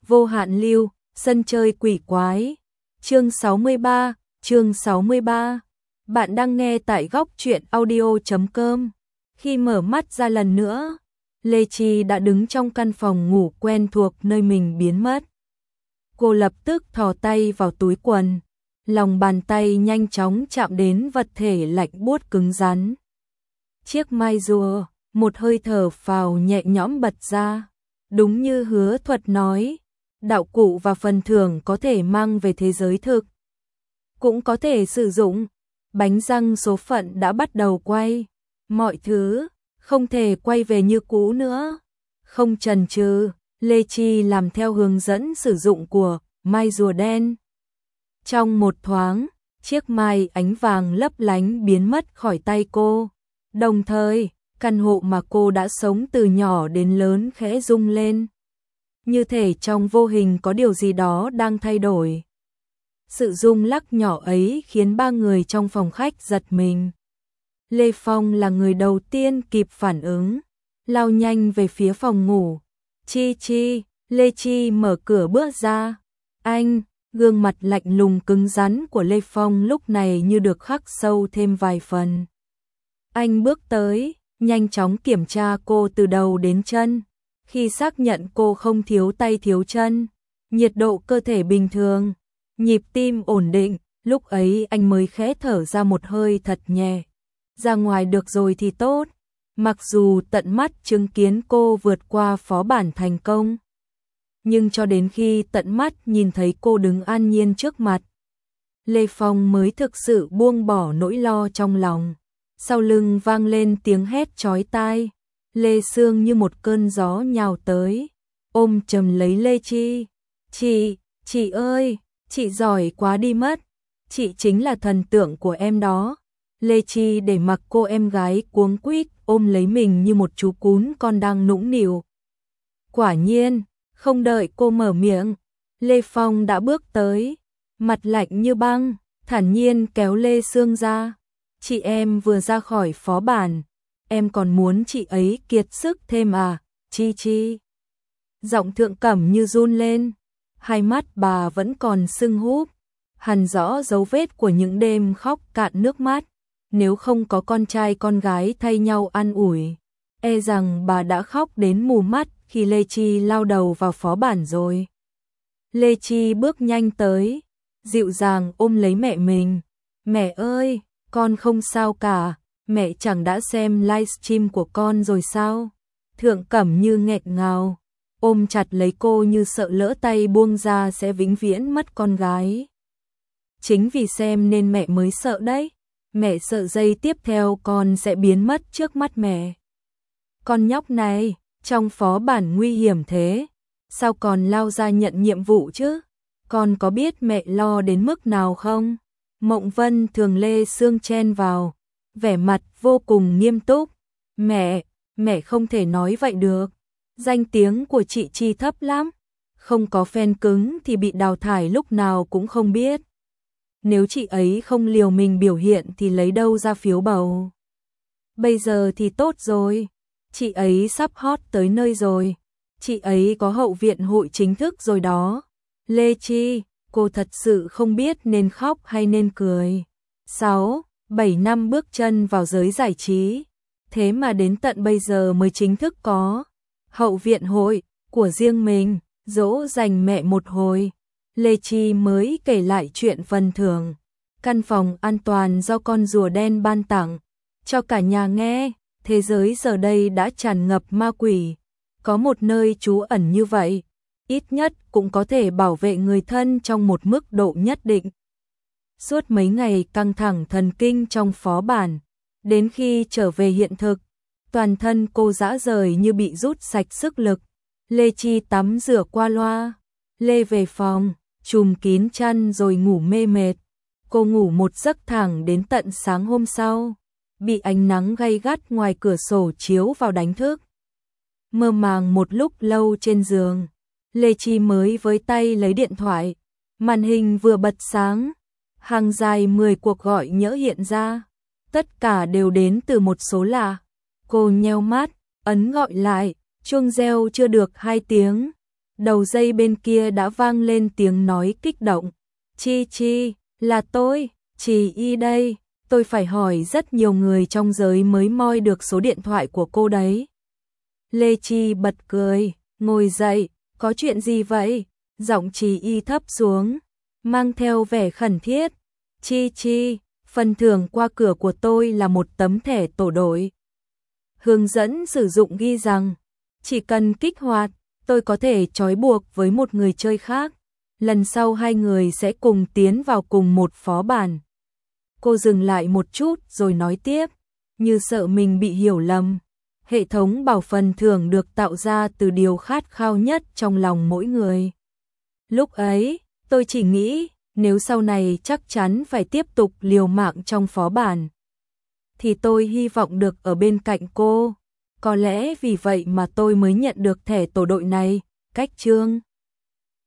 Vô hạn lưu, sân chơi quỷ quái. Chương 63. Bạn đang nghe tại góc truyện audio.com. Khi mở mắt ra lần nữa, Lê Chi đã đứng trong căn phòng ngủ quen thuộc nơi mình biến mất. Cô lập tức thò tay vào túi quần, lòng bàn tay nhanh chóng chạm đến vật thể lạnh buốt cứng rắn. Chiếc mai rùa, một hơi thở phào nhẹ nhõm bật ra. Đúng như hứa thuật nói, đạo cụ và phần thưởng có thể mang về thế giới thực, cũng có thể sử dụng. Bánh răng số phận đã bắt đầu quay, mọi thứ không thể quay về như cũ nữa. Không chần chừ, Lê Chi làm theo hướng dẫn sử dụng của mai rùa đen. Trong một thoáng, chiếc mai ánh vàng lấp lánh biến mất khỏi tay cô. Đồng thời, căn hộ mà cô đã sống từ nhỏ đến lớn khẽ rung lên. Như thể trong vô hình có điều gì đó đang thay đổi. Sự rung lắc nhỏ ấy khiến ba người trong phòng khách giật mình. Lê Phong là người đầu tiên kịp phản ứng, lao nhanh về phía phòng ngủ. Chi, Lê Chi mở cửa bước ra. Anh, gương mặt lạnh lùng cứng rắn của Lê Phong lúc này như được khắc sâu thêm vài phần. Anh bước tới, nhanh chóng kiểm tra cô từ đầu đến chân. Khi xác nhận cô không thiếu tay thiếu chân, nhiệt độ cơ thể bình thường, nhịp tim ổn định, lúc ấy anh mới khẽ thở ra một hơi thật nhẹ. Ra ngoài được rồi thì tốt. Mặc dù tận mắt chứng kiến cô vượt qua phó bản thành công, nhưng cho đến khi tận mắt nhìn thấy cô đứng an nhiên trước mặt, Lê Phong mới thực sự buông bỏ nỗi lo trong lòng. Sau lưng vang lên tiếng hét chói tai. Lê Sương như một cơn gió nhào tới, ôm chầm lấy Lê Chi. Chị ơi, chị giỏi quá đi mất. Chị chính là thần tượng của em đó. Lê Chi để mặc cô em gái cuống quýt ôm lấy mình như một chú cún con đang nũng nịu. Quả nhiên, không đợi cô mở miệng, Lê Phong đã bước tới, mặt lạnh như băng, thản nhiên kéo Lê Sương ra. Chị em vừa ra khỏi phó bản, em còn muốn chị ấy kiệt sức thêm à, Chi. Giọng Thượng Cẩm như run lên, hai mắt bà vẫn còn sưng húp, hằn rõ dấu vết của những đêm khóc cạn nước mắt. Nếu không có con trai con gái thay nhau an ủi, e rằng bà đã khóc đến mù mắt khi Lê Chi lao đầu vào phó bản rồi. Lê Chi bước nhanh tới, dịu dàng ôm lấy mẹ mình. Mẹ ơi, con không sao cả, mẹ chẳng đã xem livestream của con rồi sao? Thượng Cẩm như nghẹn ngào, ôm chặt lấy cô như sợ lỡ tay buông ra sẽ vĩnh viễn mất con gái. Chính vì xem nên mẹ mới sợ đấy. Mẹ sợ giây tiếp theo con sẽ biến mất trước mắt mẹ. Con nhóc này, trong phó bản nguy hiểm thế, sao còn lao ra nhận nhiệm vụ chứ? Con có biết mẹ lo đến mức nào không? Mộng Vân thường Lê Sương chen vào, vẻ mặt vô cùng nghiêm túc. Mẹ không thể nói vậy được. Danh tiếng của chị Chi thấp lắm. Không có fan cứng thì bị đào thải lúc nào cũng không biết. Nếu chị ấy không liều mình biểu hiện thì lấy đâu ra phiếu bầu. Bây giờ thì tốt rồi, chị ấy sắp hot tới nơi rồi. Chị ấy có hậu viện hội chính thức rồi đó. Lê Chi, cô thật sự không biết nên khóc hay nên cười. 6-7 năm bước chân vào giới giải trí, thế mà đến tận bây giờ mới chính thức có hậu viện hội của riêng mình, dỗ dành mẹ một hồi. Lê Chi mới kể lại chuyện phần thưởng, căn phòng an toàn do con rùa đen ban tặng, cho cả nhà nghe. Thế giới giờ đây đã tràn ngập ma quỷ, có một nơi trú ẩn như vậy, ít nhất cũng có thể bảo vệ người thân trong một mức độ nhất định. Suốt mấy ngày căng thẳng thần kinh trong phó bản, đến khi trở về hiện thực, toàn thân cô rã rời như bị rút sạch sức lực. Lê Chi tắm rửa qua loa, Lê về phòng, trùm kín chăn rồi ngủ mê mệt. Cô ngủ một giấc thẳng đến tận sáng hôm sau, bị ánh nắng gay gắt ngoài cửa sổ chiếu vào đánh thức. Mơ màng một lúc lâu trên giường, Lê Chi mới với tay lấy điện thoại, màn hình vừa bật sáng, hàng dài 10 cuộc gọi nhỡ hiện ra, tất cả đều đến từ một số lạ. Cô nheo mắt, ấn gọi lại, chuông reo chưa được 2 tiếng, Đầu dây bên kia đã vang lên tiếng nói kích động. Chi Chi, là tôi, Trì Y đây, tôi phải hỏi rất nhiều người trong giới mới moi được số điện thoại của cô đấy. Lê Chi bật cười, ngồi dậy, có chuyện gì vậy? Giọng Trì Y thấp xuống, mang theo vẻ khẩn thiết. Chi Chi, phần thưởng qua cửa của tôi là một tấm thẻ tổ đội. Hướng dẫn sử dụng ghi rằng, chỉ cần kích hoạt, tôi có thể trói buộc với một người chơi khác. Lần sau hai người sẽ cùng tiến vào cùng một phó bản. Cô dừng lại một chút rồi nói tiếp, như sợ mình bị hiểu lầm. Hệ thống bảo phần thưởng được tạo ra từ điều khát khao nhất trong lòng mỗi người. Lúc ấy, tôi chỉ nghĩ, nếu sau này chắc chắn phải tiếp tục liều mạng trong phó bản, thì tôi hy vọng được ở bên cạnh cô. Có lẽ vì vậy mà tôi mới nhận được thẻ tổ đội này. Cách chương